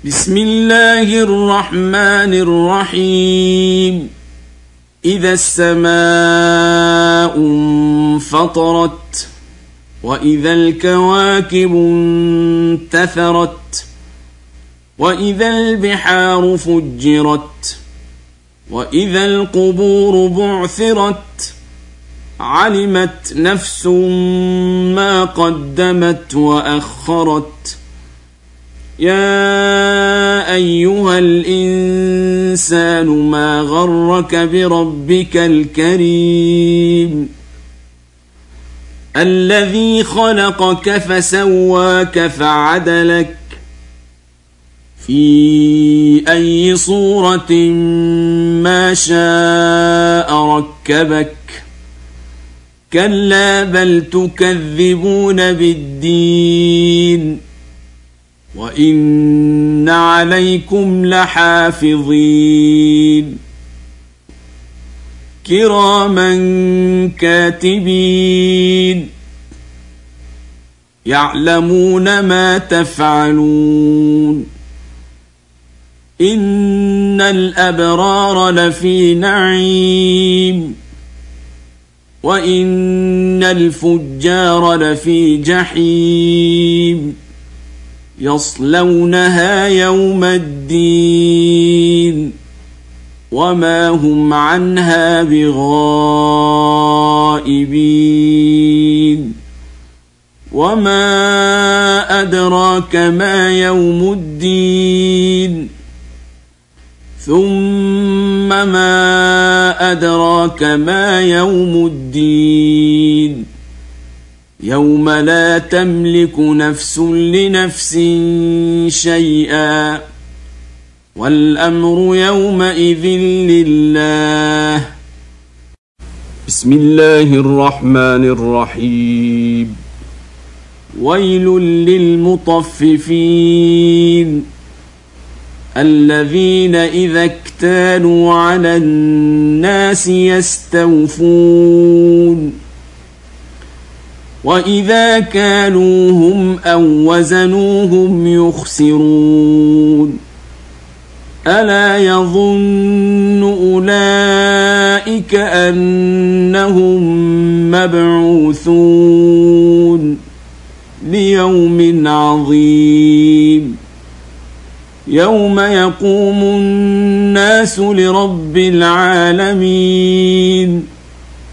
بسم الله الرحمن الرحيم. إذا السماء انفطرت وإذا الكواكب انتثرت وإذا البحار فجرت وإذا القبور بعثرت علمت نفس ما قدمت وأخرت. يا أيها الإنسان ما غرك بربك الكريم الذي خلقك فسواك فعدلك في أي صورة ما شاء ركبك. كلا بل تكذبون بالدين وإن عليكم لحافظين كراما كاتبين يعلمون ما تفعلون. إن الأبرار لفي نعيم وإن الفجار لفي جحيم يصلونها يوم الدين وما هم عنها بغائبين. وما أدراك ما يوم الدين ثم ما أدراك ما يوم الدين يوم لا تملك نفس لنفس شيئا والأمر يومئذ لله. بسم الله الرحمن الرحيم. ويل للمطففين الذين إذا اكتالوا على الناس يستوفون وإذا كالوهم أو وزنوهم يخسرون. ألا يظن أولئك أنهم مبعوثون ليوم عظيم يوم يقوم الناس لرب العالمين.